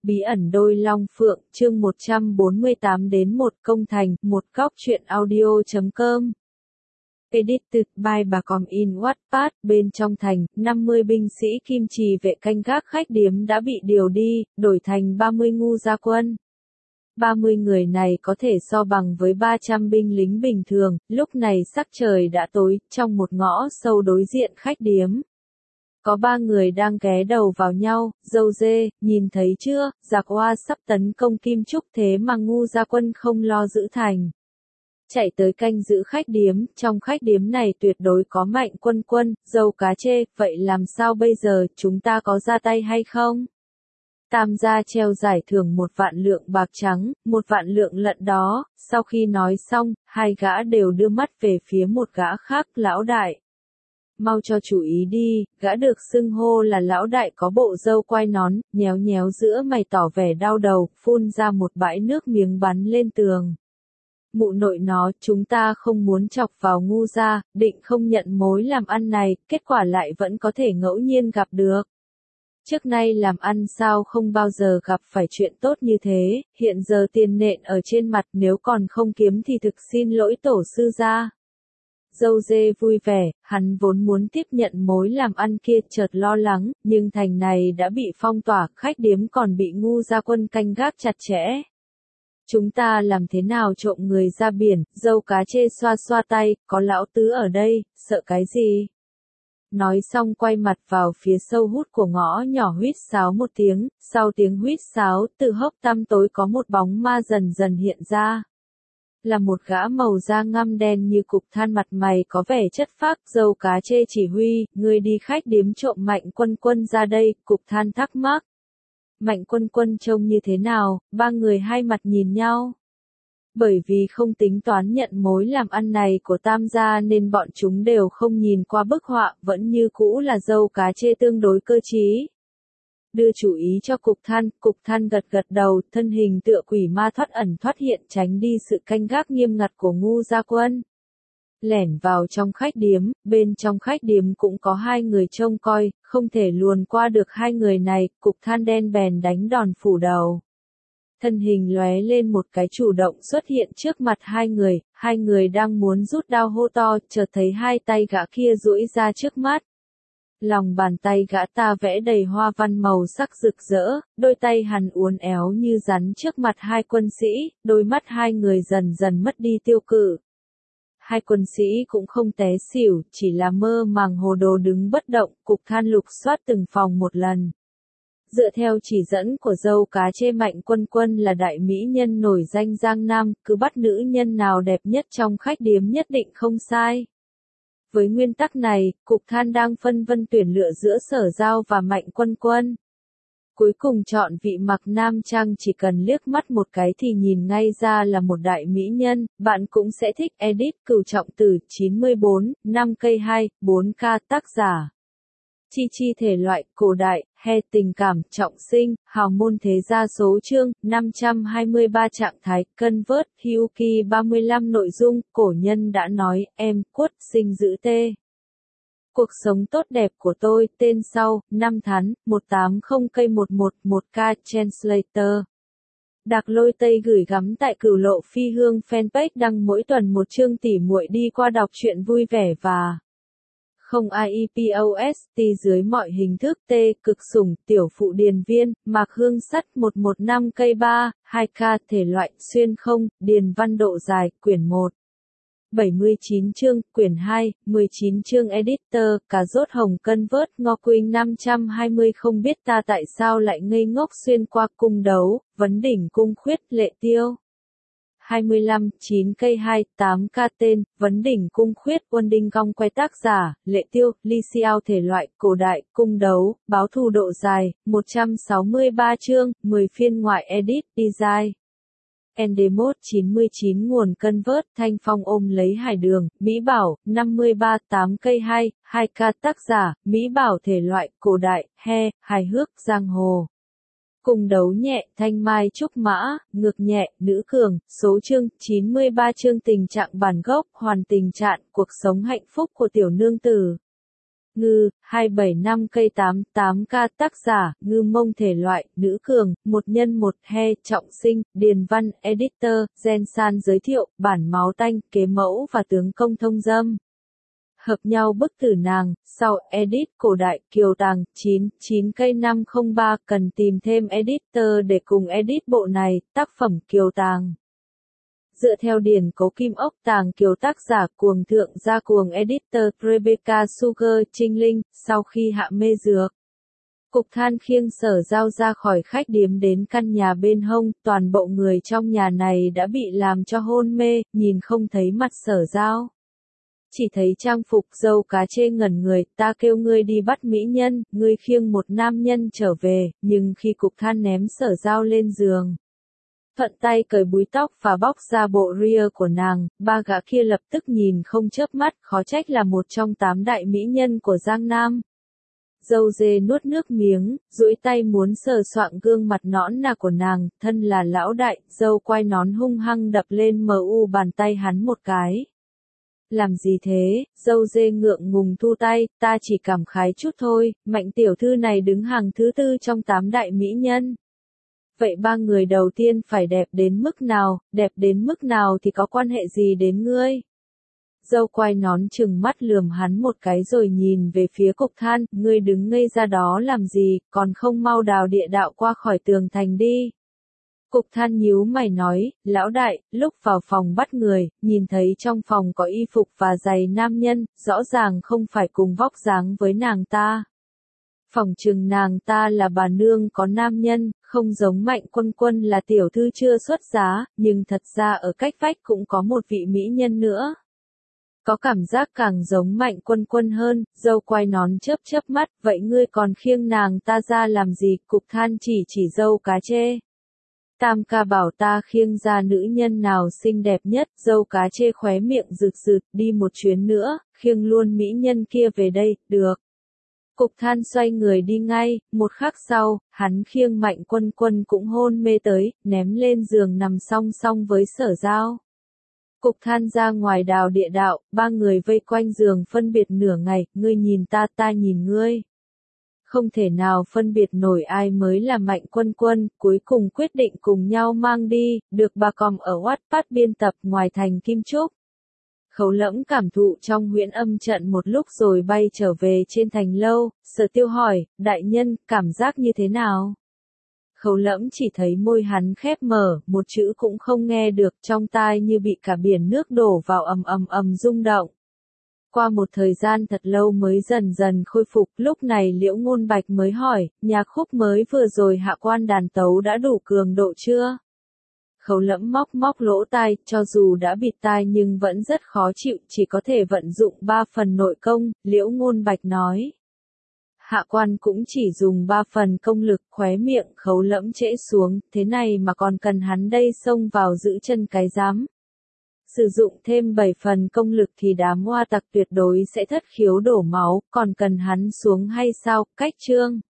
Bí ẩn đôi long phượng, chương 148 đến một công thành, một góc truyện audio.com. Edited by bà Com in Wattpad, bên trong thành, 50 binh sĩ kim trì vệ canh gác khách điếm đã bị điều đi, đổi thành 30 ngu gia quân. 30 người này có thể so bằng với 300 binh lính bình thường, lúc này sắc trời đã tối, trong một ngõ sâu đối diện khách điếm. Có 3 người đang ghé đầu vào nhau, dâu dê, nhìn thấy chưa, giặc Hoa sắp tấn công Kim Trúc thế mà ngu gia quân không lo giữ thành. Chạy tới canh giữ khách điếm, trong khách điếm này tuyệt đối có Mạnh Quân Quân, dâu cá chê, vậy làm sao bây giờ, chúng ta có ra tay hay không? Tam gia treo giải thưởng 1 vạn lượng bạc trắng, 1 vạn lượng lận đó, sau khi nói xong, hai gã đều đưa mắt về phía một gã khác, lão đại. Mau cho chú ý đi, gã được xưng hô là lão đại có bộ râu quai nón, nhéo nhéo giữa mày tỏ vẻ đau đầu, phun ra một bãi nước miếng bắn lên tường. Mụ nội nó, chúng ta không muốn chọc vào ngu gia, định không nhận mối làm ăn này, kết quả lại vẫn có thể ngẫu nhiên gặp được. Trước nay làm ăn sao không bao giờ gặp phải chuyện tốt như thế, hiện giờ tiền nện ở trên mặt nếu còn không kiếm thì thực xin lỗi tổ sư gia. Dâu dê vui vẻ, hắn vốn muốn tiếp nhận mối làm ăn kia chợt lo lắng, nhưng thành này đã bị phong tỏa, khách điếm còn bị ngu gia quân canh gác chặt chẽ. Chúng ta làm thế nào trộm người ra biển, dâu cá chê xoa xoa tay, có lão tứ ở đây, sợ cái gì? Nói xong quay mặt vào phía sâu hút của ngõ nhỏ huýt sáo một tiếng, sau tiếng huýt sáo, từ hốc tăm tối có một bóng ma dần dần hiện ra. Là một gã màu da ngăm đen như cục than, mặt mày có vẻ chất phác, dâu cá chê chỉ huy, người đi khách điếm trộm Mạnh Quân Quân ra đây, cục than thắc mắc. Mạnh Quân Quân trông như thế nào, 3 người hai mặt nhìn nhau. Bởi vì không tính toán nhận mối làm ăn này của Tam gia nên bọn chúng đều không nhìn qua bức họa, vẫn như cũ là dâu cá chê tương đối cơ trí. Đưa chủ ý cho cục than gật gật đầu, thân hình tựa quỷ ma thoát ẩn thoát hiện tránh đi sự canh gác nghiêm ngặt của ngu gia quân. Lẻn vào trong khách điếm, bên trong khách điếm cũng có 2 người trông coi, không thể luồn qua được 2 người này, cục than đen bèn đánh đòn phủ đầu. Thân hình lóe lên một cái chủ động xuất hiện trước mặt 2 người đang muốn rút đao hô to, chợt thấy 2 tay gã kia duỗi ra trước mắt. Lòng bàn tay gã ta vẽ đầy hoa văn màu sắc rực rỡ, đôi tay hắn uốn éo như rắn trước mặt 2 quân sĩ, đôi mắt 2 người dần dần mất đi tiêu cự. 2 quân sĩ cũng không té xỉu, chỉ là mơ màng hồ đồ đứng bất động, cục than lục soát từng phòng một lần. Dựa theo chỉ dẫn của dâu cá chê, Mạnh Quân Quân là đại mỹ nhân nổi danh Giang Nam, cứ bắt nữ nhân nào đẹp nhất trong khách điếm nhất định không sai. Với nguyên tắc này, cục than đang phân vân tuyển lựa giữa Sở Giao và Mạnh Quân Quân. Cuối cùng chọn vị mặc nam trang, chỉ cần liếc mắt một cái thì nhìn ngay ra là một đại mỹ nhân, bạn cũng sẽ thích. Edit Cửu Trọng Tử 94, 5 cây 2, 4K, tác giả. Chi thể loại, cổ đại, he tình cảm, trọng sinh, hào môn thế gia, số chương, 523 trạng thái, convert, Hyuki 35 nội dung, cổ nhân đã nói, em, quất, sinh giữ tê. Cuộc sống tốt đẹp của tôi, tên sau, 5 tháng, 180 cây 111K, Translator. Đạc Lôi Tây gửi gắm tại Cửu Lộ Phi Hương fanpage đăng mỗi tuần một chương, tỉ muội đi qua đọc truyện vui vẻ và không IEPOST dưới mọi hình thức. T cực sủng, tiểu phụ điền viên, mạc hương sắt 115 cây 3, 2K, thể loại, xuyên không, điền văn độ dài, quyển 1. 79 chương, quyển 2, 19 chương. Editor, cà rốt hồng convert, Ngô Quỳnh 520. Không biết ta tại sao lại ngây ngốc xuyên qua cung đấu, vấn đỉnh cung khuyết, Lệ Tiêu. 25, 9 cây 2, 8K, tên, vấn đỉnh cung khuyết, Quân Đinh Cong quay, tác giả, Lệ Tiêu, Ly Xiao, thể loại, cổ đại, cung đấu, báo thù độ dài, 163 chương, 10 phiên ngoại. Edit, design. Endemot 99 nguồn convert, Thanh Phong ôm lấy Hải Đường, Mỹ Bảo, 53, 8 cây 2, 2K, tác giả, Mỹ Bảo, thể loại, cổ đại, he, hài hước, giang hồ. Cung đấu nhẹ, thanh mai trúc mã, ngược nhẹ, nữ cường, số chương, 93 chương. Tình trạng bản gốc, hoàn tình trạng, cuộc sống hạnh phúc của tiểu nương tử. Ngư, 275 cây 88K tác giả, Ngư Mông thể loại, nữ cường, một nhân một he, trọng sinh, điền văn, editor, Gen San giới thiệu, bản máu tanh, kế mẫu và tướng công thông dâm. Hợp nhau bức tử nàng, sau, edit, cổ đại, kiều tàng, 9 cây 503, cần tìm thêm editor để cùng edit bộ này, tác phẩm kiều tàng. Dựa theo điển cố kim ốc tàng kiều tác giả cuồng thượng gia cuồng editor Rebecca Sugar Trinh Linh, sau khi hạ mê dược. Cục than khiêng Sở Giao ra khỏi khách điếm đến căn nhà bên hông, toàn bộ người trong nhà này đã bị làm cho hôn mê, nhìn không thấy mặt Sở Giao. Chỉ thấy trang phục dâu cá chê ngẩn người, ta kêu ngươi đi bắt mỹ nhân, ngươi khiêng một nam nhân trở về, nhưng khi cục than ném Sở Giao lên giường. Thuận tay cởi búi tóc và bóc ra bộ ria của nàng, ba gã kia lập tức nhìn không chớp mắt, khó trách là một trong 8 đại mỹ nhân của Giang Nam. Dâu dê nuốt nước miếng, duỗi tay muốn sờ soạng gương mặt nõn nà của nàng, thân là lão đại, dâu quai nón hung hăng đập lên bàn tay hắn một cái. Làm gì thế, dâu dê ngượng ngùng thu tay, ta chỉ cảm khái chút thôi, Mạnh tiểu thư này đứng hàng thứ 4 trong 8 đại mỹ nhân. Vậy 3 người đầu tiên phải đẹp đến mức nào thì có quan hệ gì đến ngươi? Dâu quai nón chừng mắt lườm hắn một cái rồi nhìn về phía cục than, ngươi đứng ngây ra đó làm gì, còn không mau đào địa đạo qua khỏi tường thành đi. Cục than nhíu mày nói, lão đại, lúc vào phòng bắt người, nhìn thấy trong phòng có y phục và giày nam nhân, rõ ràng không phải cùng vóc dáng với nàng ta. Phỏng chừng nàng ta là bà nương có nam nhân, không giống Mạnh Quân Quân là tiểu thư chưa xuất giá, nhưng thật ra ở cách vách cũng có một vị mỹ nhân nữa. Có cảm giác càng giống Mạnh Quân Quân hơn, dâu quai nón chớp mắt, vậy ngươi còn khiêng nàng ta ra làm gì? Cục than chỉ dâu cá chê. Tam ca bảo ta khiêng ra nữ nhân nào xinh đẹp nhất, dâu cá chê khóe miệng rực, đi một chuyến nữa, khiêng luôn mỹ nhân kia về đây, được. Cục than xoay người đi ngay, một khắc sau, hắn khiêng Mạnh Quân Quân cũng hôn mê tới, ném lên giường nằm song song với Sở Giao. Cục than ra ngoài đào địa đạo, 3 người vây quanh giường phân biệt nửa ngày, ngươi nhìn ta nhìn ngươi. Không thể nào phân biệt nổi ai mới là Mạnh Quân Quân, cuối cùng quyết định cùng nhau mang đi, được bà còm ở Wattpad biên tập ngoài thành Kim Trúc. Khấu Lẫm cảm thụ trong huyễn âm trận một lúc rồi bay trở về trên thành lâu, Sở Tiêu hỏi, đại nhân, cảm giác như thế nào? Khấu Lẫm chỉ thấy môi hắn khép mở, một chữ cũng không nghe được, trong tai như bị cả biển nước đổ vào ầm rung động. Qua một thời gian thật lâu mới dần dần khôi phục, lúc này Liễu Ngôn Bạch mới hỏi, nhạc khúc mới vừa rồi hạ quan đàn tấu đã đủ cường độ chưa? Khấu Lẫm móc lỗ tai, cho dù đã bịt tai nhưng vẫn rất khó chịu, chỉ có thể vận dụng 3 phần nội công, Liễu Ngôn Bạch nói. Hạ quan cũng chỉ dùng 3 phần công lực, khóe miệng Khấu Lẫm trễ xuống, thế này mà còn cần hắn đây xông vào giữ chân cái giám. Sử dụng thêm 7 phần công lực thì đám oa tặc tuyệt đối sẽ thất khiếu đổ máu, còn cần hắn xuống hay sao? Cách chương